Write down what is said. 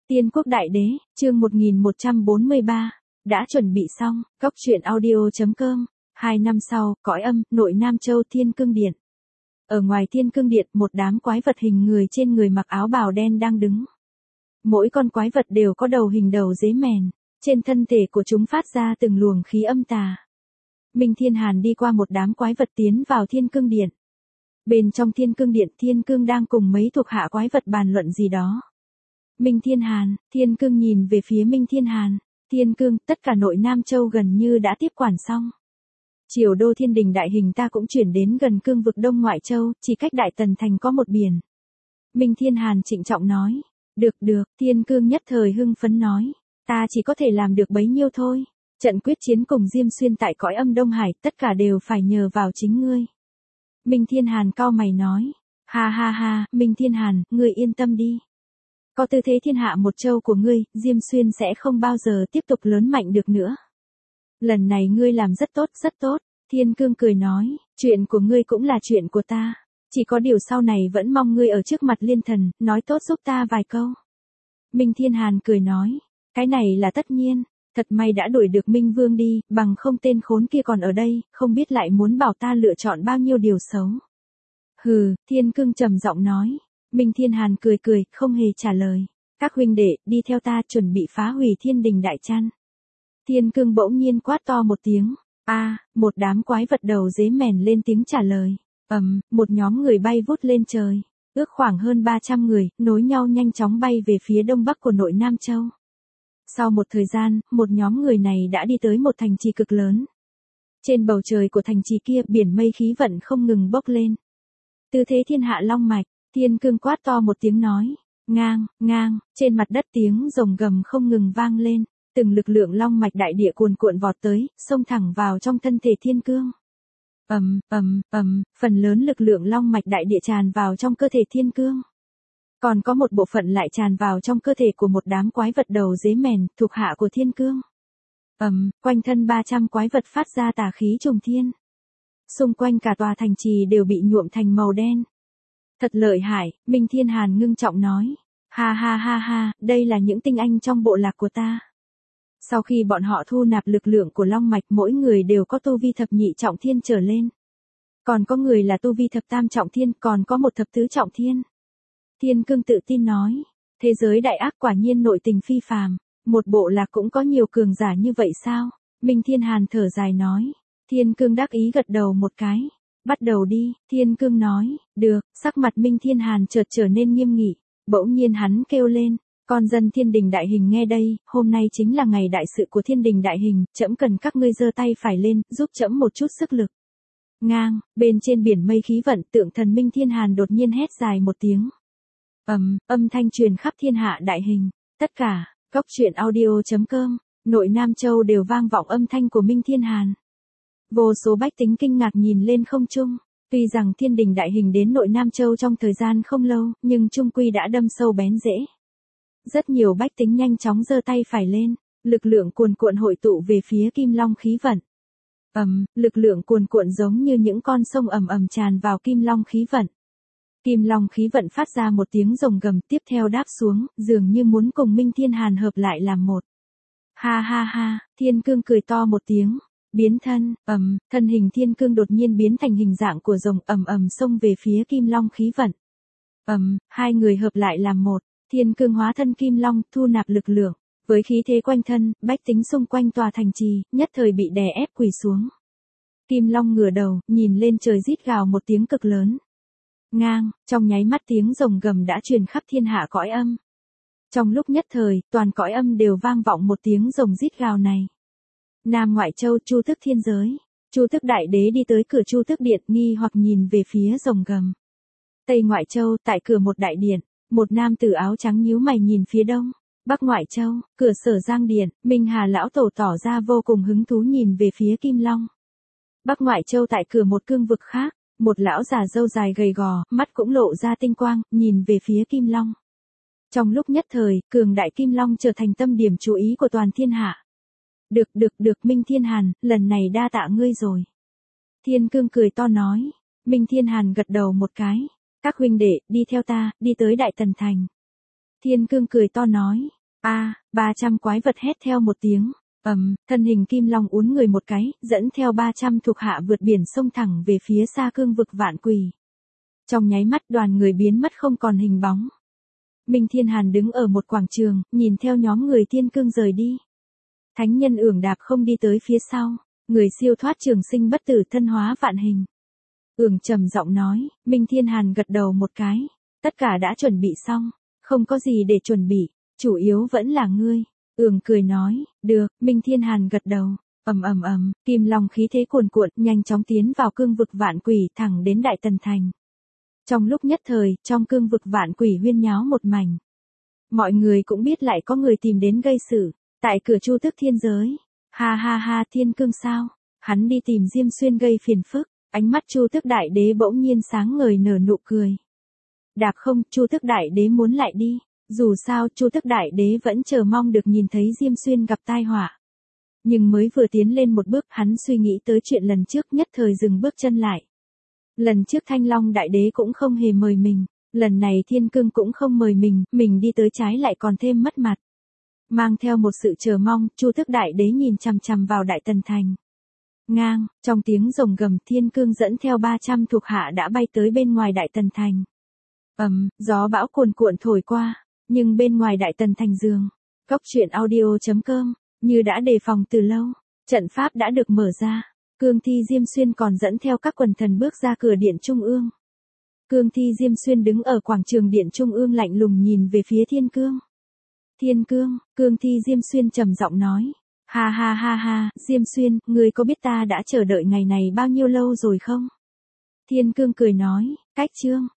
Tiên quốc đại đế, chương 1143, đã chuẩn bị xong, góc truyện audio.com, 2 năm sau, cõi âm, nội Nam Châu Thiên Cương Điện. Ở ngoài Thiên Cương Điện, một đám quái vật hình người trên người mặc áo bào đen đang đứng. Mỗi con quái vật đều có đầu hình đầu dế mèn, trên thân thể của chúng phát ra từng luồng khí âm tà. Minh Thiên Hàn đi qua một đám quái vật tiến vào Thiên Cương Điện. Bên trong Thiên Cương Điện, Thiên Cương đang cùng mấy thuộc hạ quái vật bàn luận gì đó. Minh Thiên Hàn, Thiên Cương nhìn về phía Minh Thiên Hàn. Thiên Cương, tất cả nội Nam Châu gần như đã tiếp quản xong. Triều đô Thiên Đình Đại Hình ta cũng chuyển đến gần cương vực Đông Ngoại Châu, chỉ cách Đại Tần Thành có một biển. Minh Thiên Hàn trịnh trọng nói. Được, Thiên Cương nhất thời hưng phấn nói. Ta chỉ có thể làm được bấy nhiêu thôi. Trận quyết chiến cùng Diêm Xuyên tại cõi âm Đông Hải, tất cả đều phải nhờ vào chính ngươi. Minh Thiên Hàn cau mày nói. Ha, Minh Thiên Hàn, ngươi yên tâm đi. Có tư thế thiên hạ một châu của ngươi, Diêm Xuyên sẽ không bao giờ tiếp tục lớn mạnh được nữa. Lần này ngươi làm rất tốt, Thiên Cương cười nói, chuyện của ngươi cũng là chuyện của ta. Chỉ có điều sau này vẫn mong ngươi ở trước mặt Liên Thần, nói tốt giúp ta vài câu. Minh Thiên Hàn cười nói, cái này là tất nhiên, thật may đã đuổi được Minh Vương đi, bằng không tên khốn kia còn ở đây, không biết lại muốn bảo ta lựa chọn bao nhiêu điều xấu. Hừ, Thiên Cương trầm giọng nói. Minh Thiên Hàn cười, không hề trả lời. Các huynh đệ, đi theo ta chuẩn bị phá hủy Thiên Đình Đại Chăn. Thiên Cương bỗng nhiên quát to một tiếng. Một đám quái vật đầu dế mèn lên tiếng trả lời. Một nhóm người bay vút lên trời. Ước khoảng hơn 300 người, nối nhau nhanh chóng bay về phía đông bắc của nội Nam Châu. Sau một thời gian, một nhóm người này đã đi tới một thành trì cực lớn. Trên bầu trời của thành trì kia, biển mây khí vận không ngừng bốc lên. Tư thế thiên hạ long mạch. Thiên Cương quát to một tiếng nói, ngang, trên mặt đất tiếng rồng gầm không ngừng vang lên, từng lực lượng long mạch đại địa cuồn cuộn vọt tới, xông thẳng vào trong thân thể Thiên Cương. Phần lớn lực lượng long mạch đại địa tràn vào trong cơ thể Thiên Cương. Còn có một bộ phận lại tràn vào trong cơ thể của một đám quái vật đầu dế mèn, thuộc hạ của Thiên Cương. Quanh thân 300 quái vật phát ra tà khí trùng thiên. Xung quanh cả tòa thành trì đều bị nhuộm thành màu đen. Thật lợi hại, Minh Thiên Hàn ngưng trọng nói. Ha, đây là những tinh anh trong bộ lạc của ta. Sau khi bọn họ thu nạp lực lượng của long mạch, mỗi người đều có tu vi thập nhị trọng thiên trở lên. Còn có người là tu vi thập tam trọng thiên, còn có một thập tứ trọng thiên. Thiên Cương tự tin nói. Thế giới đại ác quả nhiên nội tình phi phàm. Một bộ lạc cũng có nhiều cường giả như vậy sao? Minh Thiên Hàn thở dài nói. Thiên Cương đắc ý gật đầu một cái. Bắt đầu đi, Thiên Cương nói, được, sắc mặt Minh Thiên Hàn chợt trở nên nghiêm nghị, bỗng nhiên hắn kêu lên, con dân Thiên Đình Đại Hình nghe đây, hôm nay chính là ngày đại sự của Thiên Đình Đại Hình, trẫm cần các ngươi giơ tay phải lên, giúp trẫm một chút sức lực. Ngang, bên trên biển mây khí vận, tượng thần Minh Thiên Hàn đột nhiên hét dài một tiếng. Âm thanh truyền khắp thiên hạ Đại Hình, tất cả, góc truyện audio.com, nội Nam Châu đều vang vọng âm thanh của Minh Thiên Hàn. Vô số bách tính kinh ngạc nhìn lên không trung, tuy rằng Thiên Đình Đại Hình đến nội Nam Châu trong thời gian không lâu, nhưng chung quy đã đâm sâu bén rễ. Rất nhiều bách tính nhanh chóng giơ tay phải lên, lực lượng cuồn cuộn hội tụ về phía Kim Long khí vận. Lực lượng cuồn cuộn giống như những con sông ầm tràn vào Kim Long khí vận. Kim Long khí vận phát ra một tiếng rồng gầm, tiếp theo đáp xuống, dường như muốn cùng Minh Thiên Hàn hợp lại làm một. Ha, Thiên Cương cười to một tiếng. Biến thân, thân hình Thiên Cương đột nhiên biến thành hình dạng của rồng, xông về phía Kim Long khí vận. Hai người hợp lại làm một, Thiên Cương hóa thân Kim Long, thu nạp lực lượng, với khí thế quanh thân, bách tính xung quanh tòa thành trì, nhất thời bị đè ép quỳ xuống. Kim Long ngửa đầu, nhìn lên trời rít gào một tiếng cực lớn. Ngang, trong nháy mắt tiếng rồng gầm đã truyền khắp thiên hạ cõi âm. Trong lúc nhất thời, toàn cõi âm đều vang vọng một tiếng rồng rít gào này. Nam Ngoại Châu, Chu Tước Thiên Giới. Chu Tước Đại Đế đi tới cửa Chu Tước Điện, nghi hoặc nhìn về phía rồng gầm. Tây Ngoại Châu, tại cửa một đại điện, một nam tử áo trắng nhíu mày nhìn phía đông. Bắc Ngoại Châu, cửa Sở Giang Điện, Minh Hà lão tổ tỏ ra vô cùng hứng thú nhìn về phía Kim Long. Bắc Ngoại Châu tại cửa một cương vực khác, một lão già râu dài gầy gò, mắt cũng lộ ra tinh quang, nhìn về phía Kim Long. Trong lúc nhất thời, cường đại Kim Long trở thành tâm điểm chú ý của toàn thiên hạ. Được, Minh Thiên Hàn, lần này đa tạ ngươi rồi. Thiên Cương cười to nói. Minh Thiên Hàn gật đầu một cái. Các huynh đệ, đi theo ta, đi tới Đại Tần Thành. Thiên Cương cười to nói. 300 quái vật hét theo một tiếng. Thân hình Kim Long uốn người một cái, dẫn theo 300 thuộc hạ vượt biển sông thẳng về phía xa cương vực vạn quỷ. Trong nháy mắt đoàn người biến mất không còn hình bóng. Minh Thiên Hàn đứng ở một quảng trường, nhìn theo nhóm người thiên cương rời đi. Thánh nhân ưởng đạp không đi tới phía sau, người siêu thoát trường sinh bất tử thân hóa vạn hình. Ưởng trầm giọng nói, Minh Thiên Hàn gật đầu một cái, tất cả đã chuẩn bị xong, không có gì để chuẩn bị, chủ yếu vẫn là ngươi. Ưởng cười nói, được, Minh Thiên Hàn gật đầu. Kim Long khí thế cuồn cuộn, nhanh chóng tiến vào cương vực vạn quỷ thẳng đến Đại Tần Thành. Trong lúc nhất thời, trong cương vực vạn quỷ huyên nháo một mảnh. Mọi người cũng biết lại có người tìm đến gây sự, tại cửa Chu Tước Thiên giới. Ha ha ha, Thiên Cương sao? Hắn đi tìm Diêm Xuyên gây phiền phức, ánh mắt Chu Tước Đại Đế bỗng nhiên sáng ngời nở nụ cười. Đạp không, Chu Tước Đại Đế muốn lại đi, dù sao Chu Tước Đại Đế vẫn chờ mong được nhìn thấy Diêm Xuyên gặp tai họa. Nhưng mới vừa tiến lên một bước, hắn suy nghĩ tới chuyện lần trước, nhất thời dừng bước chân lại. Lần trước Thanh Long Đại Đế cũng không hề mời mình, lần này Thiên Cương cũng không mời mình đi tới trái lại còn thêm mất mặt. Mang theo một sự chờ mong, Chu Tước Đại Đế nhìn chằm chằm vào Đại Tần Thành. Ngang, trong tiếng rồng gầm, Thiên Cương dẫn theo 300 thuộc hạ đã bay tới bên ngoài Đại Tần Thành. Gió bão cuồn cuộn thổi qua, nhưng bên ngoài Đại Tần Thành giường, Cốc Truyện Audio.com, như đã đề phòng từ lâu, trận pháp đã được mở ra. Cương Thi Diêm Xuyên còn dẫn theo các quần thần bước ra cửa điện trung ương. Cương Thi Diêm Xuyên đứng ở quảng trường điện trung ương lạnh lùng nhìn về phía Thiên Cương. Thiên Cương, Cương Thi Diêm Xuyên trầm giọng nói. Ha ha ha ha, Diêm Xuyên, ngươi có biết ta đã chờ đợi ngày này bao nhiêu lâu rồi không? Thiên Cương cười nói, cách chương.